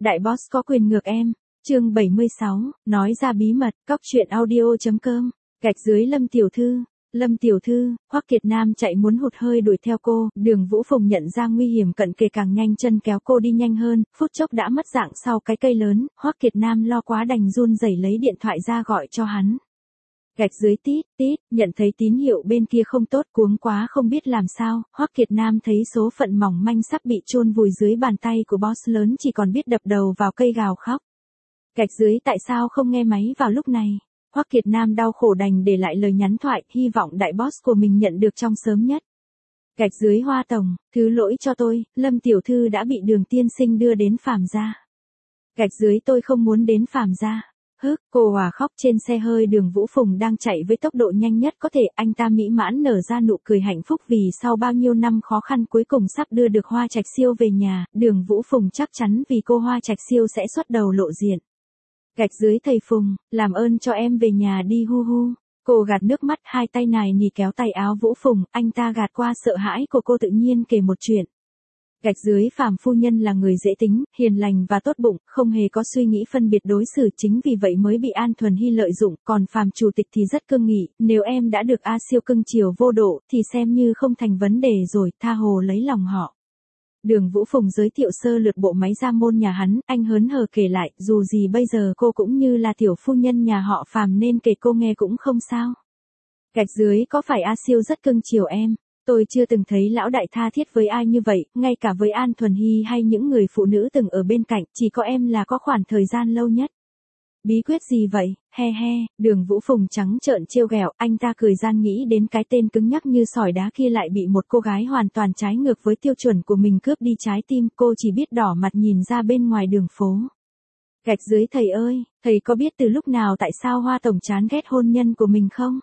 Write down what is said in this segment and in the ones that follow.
Đại boss có quyền ngược em. Chương 76, nói ra bí mật, cóc truyện audio.com, gạch dưới Lâm tiểu thư. Lâm tiểu thư, Hoắc Kiệt Nam chạy muốn hụt hơi đuổi theo cô, Đường Vũ Phùng nhận ra nguy hiểm cận kề càng nhanh chân kéo cô đi nhanh hơn, phút chốc đã mất dạng sau cái cây lớn, Hoắc Kiệt Nam lo quá đành run rẩy lấy điện thoại ra gọi cho hắn. Gạch dưới tít, tít, nhận thấy tín hiệu bên kia không tốt, cuống quá không biết làm sao, Hoắc Kiệt Nam thấy số phận mỏng manh sắp bị chôn vùi dưới bàn tay của boss lớn, chỉ còn biết đập đầu vào cây gào khóc. Gạch dưới tại sao không nghe máy vào lúc này? Hoắc Kiệt Nam đau khổ đành để lại lời nhắn thoại, hy vọng đại boss của mình nhận được trong sớm nhất. Gạch dưới Hoa tổng, thứ lỗi cho tôi, Lâm tiểu thư đã bị Đường tiên sinh đưa đến Phàm gia. Gạch dưới tôi không muốn đến Phàm gia. Cô Hòa khóc trên xe hơi. Đường Vũ Phùng đang chạy với tốc độ nhanh nhất có thể, anh ta mỹ mãn nở ra nụ cười hạnh phúc vì sau bao nhiêu năm khó khăn cuối cùng sắp đưa được Hoa Trạch Siêu về nhà, Đường Vũ Phùng chắc chắn vì cô Hoa Trạch Siêu sẽ xuất đầu lộ diện. Gạch dưới thầy Phùng, làm ơn cho em về nhà đi hu hu. Cô gạt nước mắt, hai tay nài nỉ kéo tay áo Vũ Phùng, anh ta gạt qua sợ hãi của cô tự nhiên kể một chuyện. Gạch dưới Phàm phu nhân là người dễ tính, hiền lành và tốt bụng, không hề có suy nghĩ phân biệt đối xử, chính vì vậy mới bị An Thuần Hy lợi dụng, còn Phàm chủ tịch thì rất cương nghị, nếu em đã được A Siêu cưng chiều vô độ thì xem như không thành vấn đề rồi, tha hồ lấy lòng họ. Đường Vũ Phùng giới thiệu sơ lược bộ máy gia môn nhà hắn, anh hớn hở kể lại, dù gì bây giờ cô cũng như là tiểu phu nhân nhà họ Phàm nên kể cô nghe cũng không sao. Gạch dưới có phải A Siêu rất cưng chiều em? Tôi chưa từng thấy lão đại tha thiết với ai như vậy, ngay cả với An Thuần Hy hay những người phụ nữ từng ở bên cạnh, chỉ có em là có khoảng thời gian lâu nhất. Bí quyết gì vậy, he he, Đường Vũ Phùng trắng trợn trêu ghẹo, anh ta cười gian nghĩ đến cái tên cứng nhắc như sỏi đá kia lại bị một cô gái hoàn toàn trái ngược với tiêu chuẩn của mình cướp đi trái tim, cô chỉ biết đỏ mặt nhìn ra bên ngoài đường phố. Gạch dưới thầy ơi, thầy có biết từ lúc nào tại sao Hoa tổng chán ghét hôn nhân của mình không?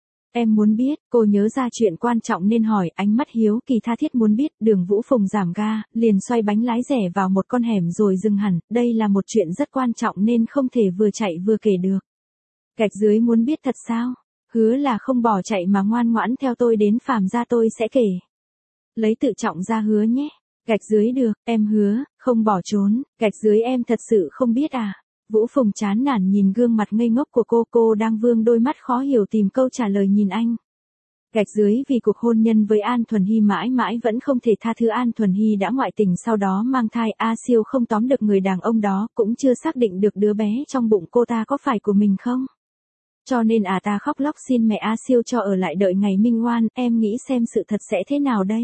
Em muốn biết, cô nhớ ra chuyện quan trọng nên hỏi, ánh mắt hiếu kỳ tha thiết muốn biết. Đường Vũ Phùng giảm ga, liền xoay bánh lái rẽ vào một con hẻm rồi dừng hẳn, đây là một chuyện rất quan trọng nên không thể vừa chạy vừa kể được. Gạch dưới muốn biết thật sao? Hứa là không bỏ chạy mà ngoan ngoãn theo tôi đến Phàm gia, tôi sẽ kể. Lấy tự trọng ra hứa nhé. Gạch dưới được, em hứa, không bỏ trốn. Gạch dưới em thật sự không biết à? Vũ Phùng chán nản nhìn gương mặt ngây ngốc của cô đang vương đôi mắt khó hiểu tìm câu trả lời nhìn anh. Gạch dưới vì cuộc hôn nhân với An Thuần Hy mãi mãi vẫn không thể tha thứ. An Thuần Hy đã ngoại tình sau đó mang thai, A Siêu không tóm được người đàn ông đó, cũng chưa xác định được đứa bé trong bụng cô ta có phải của mình không. Cho nên ta khóc lóc xin mẹ A Siêu cho ở lại đợi ngày minh oan, em nghĩ xem sự thật sẽ thế nào đây.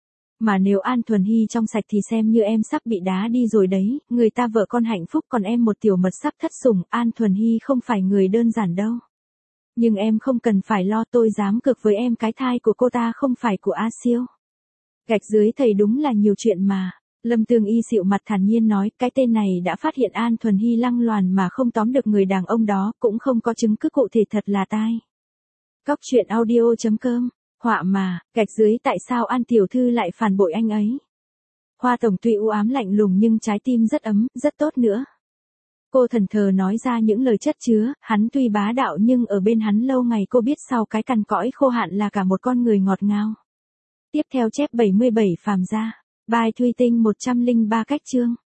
Mà nếu An Thuần Hy trong sạch thì xem như em sắp bị đá đi rồi đấy, người ta vợ con hạnh phúc còn em một tiểu mật sắp thất sủng, An Thuần Hy không phải người đơn giản đâu. Nhưng em không cần phải lo, tôi dám cược với em cái thai của cô ta không phải của A Siêu. Gạch dưới thầy đúng là nhiều chuyện mà. Lâm Tương Y xịu mặt thản nhiên nói, cái tên này đã phát hiện An Thuần Hy lăng loàn mà không tóm được người đàn ông đó, cũng không có chứng cứ cụ thể, thật là tai. Cóc truyện audio.com. Họa mà, gạch dưới tại sao An tiểu thư lại phản bội anh ấy? Hoa tổng tuy u ám lạnh lùng nhưng trái tim rất ấm, rất tốt nữa. Cô thần thờ nói ra những lời chất chứa, hắn tuy bá đạo nhưng ở bên hắn lâu ngày cô biết sau cái cằn cõi khô hạn là cả một con người ngọt ngào. Tiếp theo chép 77 Phàm gia. Bài Thùy Tinh 103 cách chương.